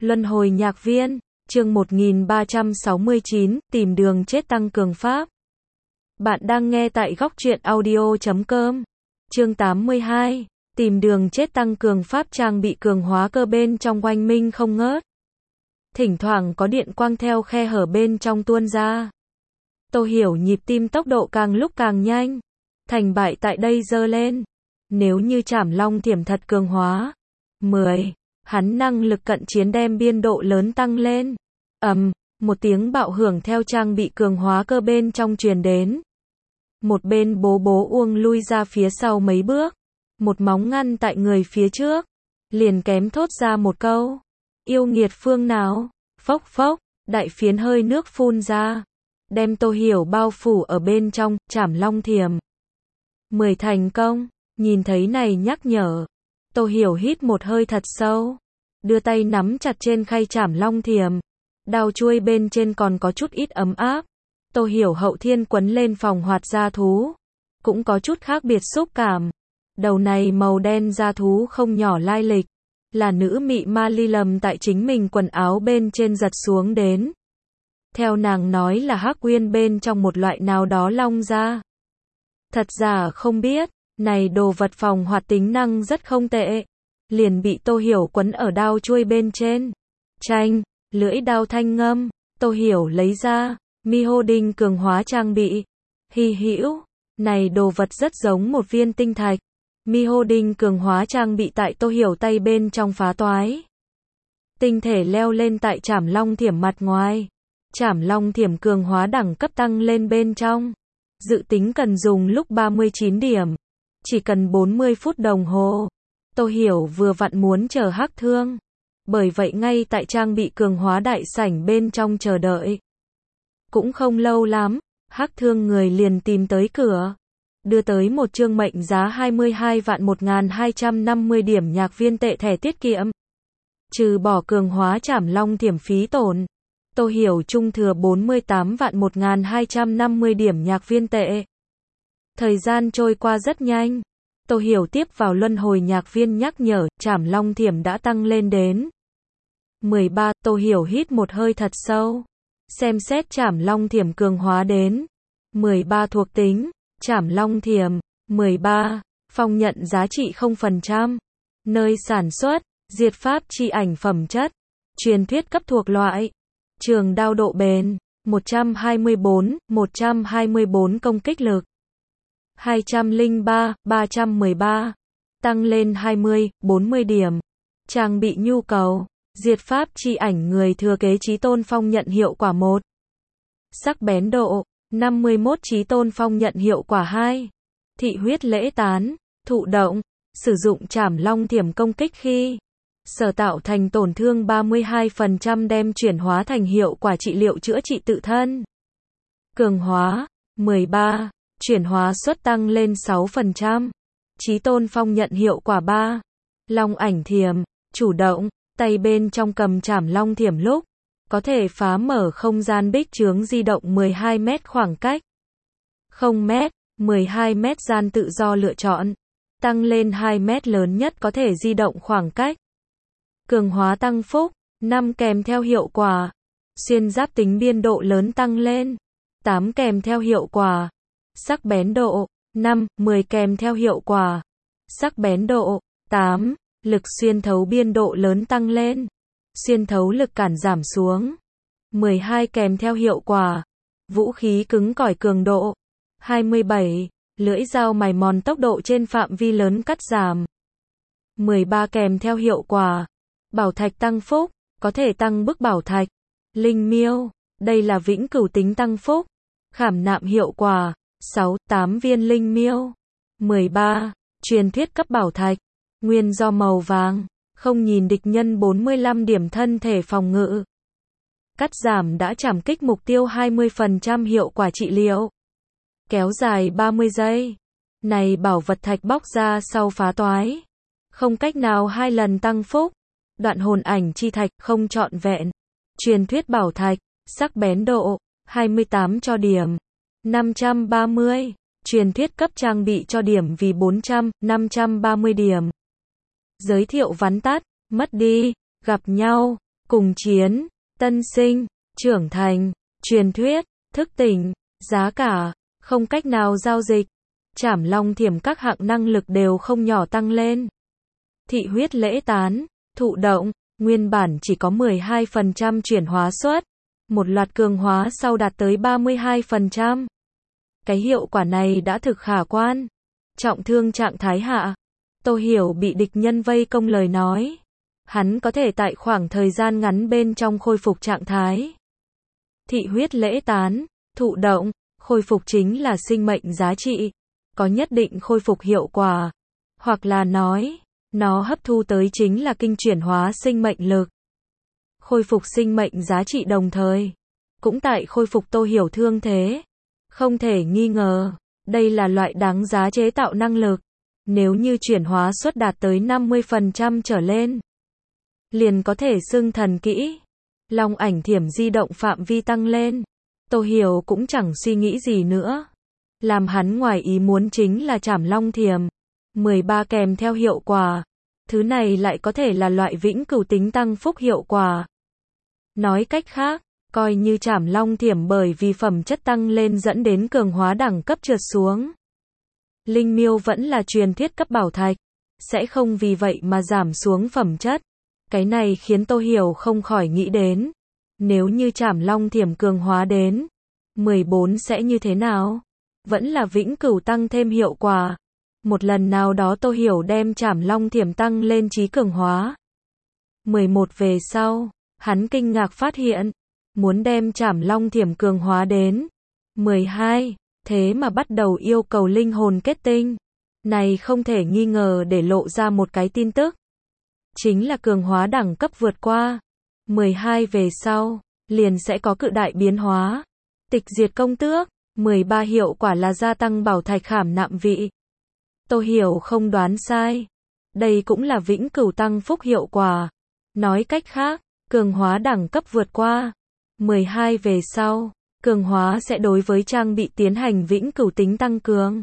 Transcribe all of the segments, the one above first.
Luân hồi nhạc viên, chương 1369, tìm đường chết tăng cường pháp. Bạn đang nghe tại góc truyện audio.com. Chương 82, tìm đường chết tăng cường pháp. Trang bị cường hóa cơ bên trong oanh minh không ngớt. Thỉnh thoảng có điện quang theo khe hở bên trong tuôn ra. Tô Hiểu nhịp tim tốc độ càng lúc càng nhanh. Thành bại tại đây dơ lên. Nếu như Trảm Long Thiểm thật cường hóa. 10. Hắn năng lực cận chiến đem biên độ lớn tăng lên. Một tiếng bạo hưởng theo trang bị cường hóa cơ bên trong truyền đến. Một bên bố uông lui ra phía sau mấy bước. Một móng ngăn tại người phía trước. Liền kém thốt ra một câu. Yêu nghiệt phương nào? Phốc phốc, đại phiến hơi nước phun ra. Đem Tô Hiểu bao phủ ở bên trong, Trảm Long Thiểm. 10 thành công, nhìn thấy này nhắc nhở. Tô Hiểu hít một hơi thật sâu. Đưa tay nắm chặt trên khay Trảm Long Thiểm. Đao chuôi bên trên còn có chút ít ấm áp. Tô Hiểu hậu thiên quấn lên phòng hoạt gia thú. Cũng có chút khác biệt xúc cảm. Đầu này màu đen gia thú không nhỏ lai lịch. Là nữ mị ma ly lầm tại chính mình quần áo bên trên giật xuống đến. Theo nàng nói là hắc uyên bên trong một loại nào đó long ra. Thật giả không biết, này đồ vật phòng hoạt tính năng rất không tệ. Liền bị Tô Hiểu quấn ở đao chuôi bên trên. Chanh, lưỡi đao thanh ngâm, Tô Hiểu lấy ra, mi hô đinh cường hóa trang bị. Hy hữu, này đồ vật rất giống một viên tinh thạch. Mi hô đinh cường hóa trang bị tại Tô Hiểu tay bên trong phá toái. Tinh thể leo lên tại Trảm Long Thiểm mặt ngoài. Trảm Long Thiểm cường hóa đẳng cấp tăng lên bên trong. Dự tính cần dùng lúc 39 điểm. Chỉ cần 40 phút đồng hồ. Tô Hiểu vừa vặn muốn chờ hắc thương. Bởi vậy ngay tại trang bị cường hóa đại sảnh bên trong chờ đợi. Cũng không lâu lắm, hắc thương người liền tìm tới cửa. Đưa tới một chương mệnh giá 22.1250 điểm nhạc viên tệ thẻ tiết kiệm. Trừ bỏ cường hóa Trảm Long Thiểm phí tổn. Tô Hiểu trung thừa 48.1250 điểm nhạc viên tệ. Thời gian trôi qua rất nhanh. Tô Hiểu tiếp vào luân hồi nhạc viên nhắc nhở, Trảm Long Thiểm đã tăng lên đến 13. Tô Hiểu hít một hơi thật sâu. Xem xét Trảm Long Thiểm cường hóa đến 13 thuộc tính. Trảm Long Thiểm 13. Phong nhận giá trị 0%. Nơi sản xuất, diệt pháp chi ảnh phẩm chất. Truyền thuyết cấp thuộc loại. Trường đao độ bền 124 công kích lực 203, 313. Tăng lên 40 điểm. Trang bị nhu cầu. Diệt pháp chi ảnh người thừa kế chí tôn phong nhận hiệu quả 1. Sắc bén độ 51 chí tôn phong nhận hiệu quả 2. Thị huyết lễ tán. Thụ động. Sử dụng Trảm Long Thiểm công kích khi sở tạo thành tổn thương 32% đem chuyển hóa thành hiệu quả trị liệu chữa trị tự thân. Cường hóa 13. Chuyển hóa suất tăng lên 6%. Chí tôn phong nhận hiệu quả 3. Long ảnh thiểm. Chủ động. Tay bên trong cầm Trảm Long Thiểm lúc có thể phá mở không gian bích chướng di động 12 mét khoảng cách. 0 mét, 12 mét gian tự do lựa chọn. Tăng lên 2 mét lớn nhất có thể di động khoảng cách. Cường hóa tăng phúc, 5 kèm theo hiệu quả. Xuyên giáp tính biên độ lớn tăng lên. 8 kèm theo hiệu quả. Sắc bén độ, 5, 10 kèm theo hiệu quả. Sắc bén độ, 8. Lực xuyên thấu biên độ lớn tăng lên. Xuyên thấu lực cản giảm xuống. 12 kèm theo hiệu quả. Vũ khí cứng cỏi cường độ. 27. Lưỡi dao mài mòn tốc độ trên phạm vi lớn cắt giảm. 13 kèm theo hiệu quả. Bảo thạch tăng phúc. Có thể tăng bức bảo thạch. Linh miêu. Đây là vĩnh cửu tính tăng phúc. Khảm nạm hiệu quả. 6, 8 viên linh miêu. 13. Truyền thuyết cấp bảo thạch. Nguyên do màu vàng. Không nhìn địch nhân 45 điểm thân thể phòng ngự. Cắt giảm đã chảm kích mục tiêu 20% hiệu quả trị liệu. Kéo dài 30 giây. Này bảo vật thạch bóc ra sau phá toái. Không cách nào 2 lần tăng phúc. Đoạn hồn ảnh chi thạch không trọn vẹn. Truyền thuyết bảo thạch. Sắc bén độ. 28 cho điểm. 530. Truyền thuyết cấp trang bị cho điểm vì 400, 530 điểm. Giới thiệu vắn tắt. Mất đi. Gặp nhau. cùng chiến, tân sinh, trưởng thành, truyền thuyết, thức tỉnh, giá cả, không cách nào giao dịch. Trảm Long Thiểm các hạng năng lực đều không nhỏ tăng lên. Thị huyết lễ tán, thụ động, nguyên bản chỉ có 12% chuyển hóa suất, một loạt cường hóa sau đạt tới 32%. Cái hiệu quả này đã thực khả quan. Trọng thương trạng thái hạ, Tô Hiểu bị địch nhân vây công lời nói. Hắn có thể tại khoảng thời gian ngắn bên trong khôi phục trạng thái. Thị huyết lễ tán, thụ động, khôi phục chính là sinh mệnh giá trị, có nhất định khôi phục hiệu quả. Hoặc là nói, nó hấp thu tới chính là kinh chuyển hóa sinh mệnh lực. Khôi phục sinh mệnh giá trị đồng thời, cũng tại khôi phục Tô Hiểu thương thế. Không thể nghi ngờ, đây là loại đáng giá chế tạo năng lực. Nếu như chuyển hóa suất đạt tới 50% trở lên, liền có thể xưng thần kỹ. Long ảnh thiểm di động phạm vi tăng lên. Tô Hiểu cũng chẳng suy nghĩ gì nữa. Làm hắn ngoài ý muốn chính là Trảm Long Thiểm 13 kèm theo hiệu quả. Thứ này lại có thể là loại vĩnh cửu tính tăng phúc hiệu quả. Nói cách khác, coi như Trảm Long Thiểm bởi vì phẩm chất tăng lên dẫn đến cường hóa đẳng cấp trượt xuống. Linh miêu vẫn là truyền thuyết cấp bảo thạch, sẽ không vì vậy mà giảm xuống phẩm chất. Cái này khiến Tô Hiểu không khỏi nghĩ đến, nếu như Trảm Long Thiểm cường hóa đến 14 sẽ như thế nào? Vẫn là vĩnh cửu tăng thêm hiệu quả. Một lần nào đó Tô Hiểu đem Trảm Long Thiểm tăng lên trí cường hóa 11 về sau, hắn kinh ngạc phát hiện, muốn đem Trảm Long Thiểm cường hóa đến 12, thế mà bắt đầu yêu cầu linh hồn kết tinh. Này không thể nghi ngờ để lộ ra một cái tin tức. Chính là cường hóa đẳng cấp vượt qua 12 về sau, liền sẽ có cự đại biến hóa. Tịch diệt công tước, 13 hiệu quả là gia tăng bảo thạch khảm nạm vị. Tô Hiểu không đoán sai. Đây cũng là vĩnh cửu tăng phúc hiệu quả. Nói cách khác, cường hóa đẳng cấp vượt qua 12 về sau, cường hóa sẽ đối với trang bị tiến hành vĩnh cửu tính tăng cường.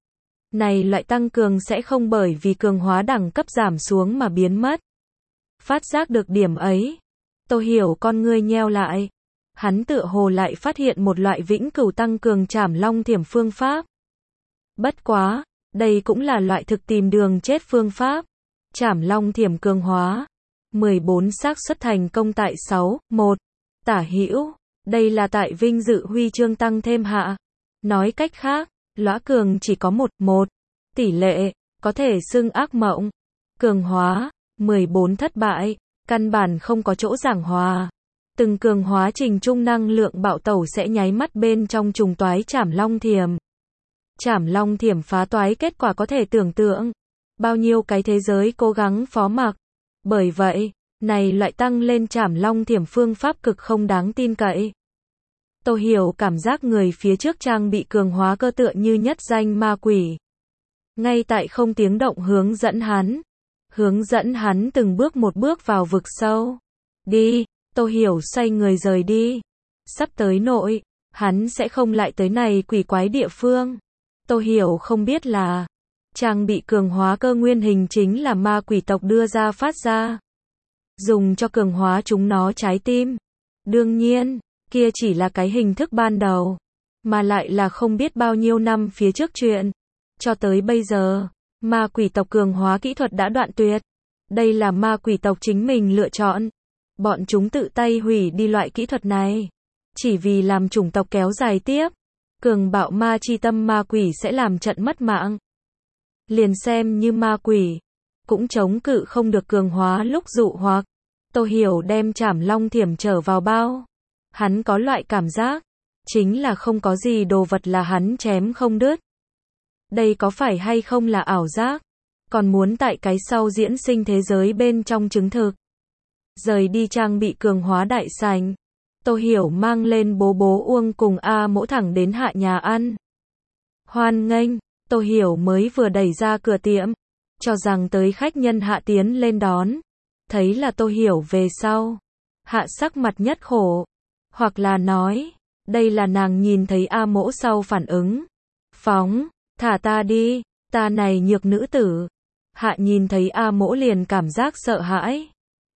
Này loại tăng cường sẽ không bởi vì cường hóa đẳng cấp giảm xuống mà biến mất. Phát giác được điểm ấy, Tô Hiểu con ngươi nheo lại. Hắn tựa hồ lại phát hiện một loại vĩnh cửu tăng cường Trảm Long Thiểm phương pháp. Bất quá, đây cũng là loại thực tìm đường chết phương pháp. Trảm Long Thiểm cường hóa 14 xác suất thành công tại 6:1 tả hữu. Đây là tại vinh dự huy chương tăng thêm hạ. Nói cách khác, lõa cường chỉ có 1:1 tỷ lệ, có thể xưng ác mộng. Cường hóa 14 thất bại, căn bản không có chỗ giảng hòa. Từng cường hóa trình trung năng lượng bạo tẩu sẽ nháy mắt bên trong trùng toái Trảm Long Thiểm. Trảm Long Thiểm phá toái kết quả có thể tưởng tượng. Bao nhiêu cái thế giới cố gắng phó mặc. Bởi vậy, này loại tăng lên Trảm Long Thiểm phương pháp cực không đáng tin cậy. Tô Hiểu cảm giác người phía trước trang bị cường hóa cơ tựa như nhất danh ma quỷ. Ngay tại không tiếng động hướng dẫn hắn từng bước một bước vào vực sâu. Đi, Tô Hiểu xoay người rời đi. Sắp tới nội, hắn sẽ không lại tới này quỷ quái địa phương. Tô Hiểu không biết là, trang bị cường hóa cơ nguyên hình chính là ma quỷ tộc đưa ra phát ra. Dùng cho cường hóa chúng nó trái tim. Đương nhiên, kia chỉ là cái hình thức ban đầu. Mà lại là không biết bao nhiêu năm phía trước chuyện. Cho tới bây giờ, ma quỷ tộc cường hóa kỹ thuật đã đoạn tuyệt. Đây là ma quỷ tộc chính mình lựa chọn. Bọn chúng tự tay hủy đi loại kỹ thuật này. Chỉ vì làm chủng tộc kéo dài tiếp. Cường bạo ma chi tâm ma quỷ sẽ làm trận mất mạng. Liền xem như ma quỷ, cũng chống cự không được cường hóa lúc dụ hoặc. Tô Hiểu đem Trảm Long Thiểm trở vào bao. Hắn có loại cảm giác, chính là không có gì đồ vật là hắn chém không đứt. Đây có phải hay không là ảo giác? Còn muốn tại cái sau diễn sinh thế giới bên trong chứng thực. Rời đi trang bị cường hóa đại sảnh, Tô Hiểu mang lên bố Uông cùng A Mỗ thẳng đến hạ nhà ăn. Hoan nghênh, Tô Hiểu mới vừa đẩy ra cửa tiệm, cho rằng tới khách nhân hạ tiến lên đón. Thấy là Tô Hiểu về sau, hạ sắc mặt nhất khổ. Hoặc là nói, đây là nàng nhìn thấy A Mỗ sau phản ứng. Phóng, thả ta đi, ta này nhược nữ tử. Hạ nhìn thấy A Mỗ liền cảm giác sợ hãi.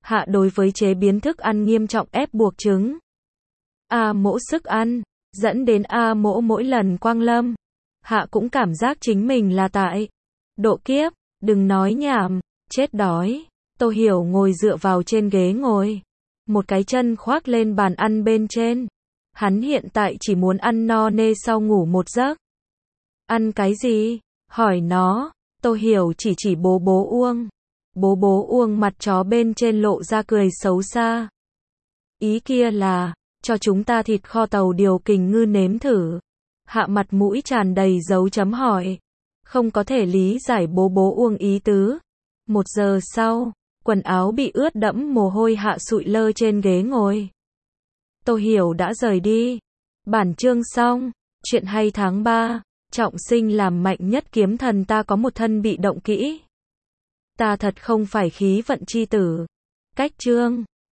Hạ đối với chế biến thức ăn nghiêm trọng ép buộc chứng A Mỗ sức ăn, dẫn đến A Mỗ mỗi lần quang lâm. Hạ cũng cảm giác chính mình là tại độ kiếp, đừng nói nhảm, chết đói. Tô Hiểu ngồi dựa vào trên ghế ngồi, một cái chân khoác lên bàn ăn bên trên. Hắn hiện tại chỉ muốn ăn no nê sau ngủ một giấc. Ăn cái gì? Hỏi nó. Tô Hiểu chỉ bố bố Uông. Bố bố Uông mặt chó bên trên lộ ra cười xấu xa. Ý kia là, cho chúng ta thịt kho tàu điều kình ngư nếm thử. Hạ mặt mũi tràn đầy dấu chấm hỏi. Không có thể lý giải bố bố Uông ý tứ. 1 giờ sau, quần áo bị ướt đẫm mồ hôi Hạ sụi lơ trên ghế ngồi. Tô Hiểu đã rời đi. Bản chương xong. Chuyện hay tháng 3. Trọng sinh làm mạnh nhất kiếm thần ta có một thân bị động kỹ. Ta thật không phải khí vận chi tử. Cách chương.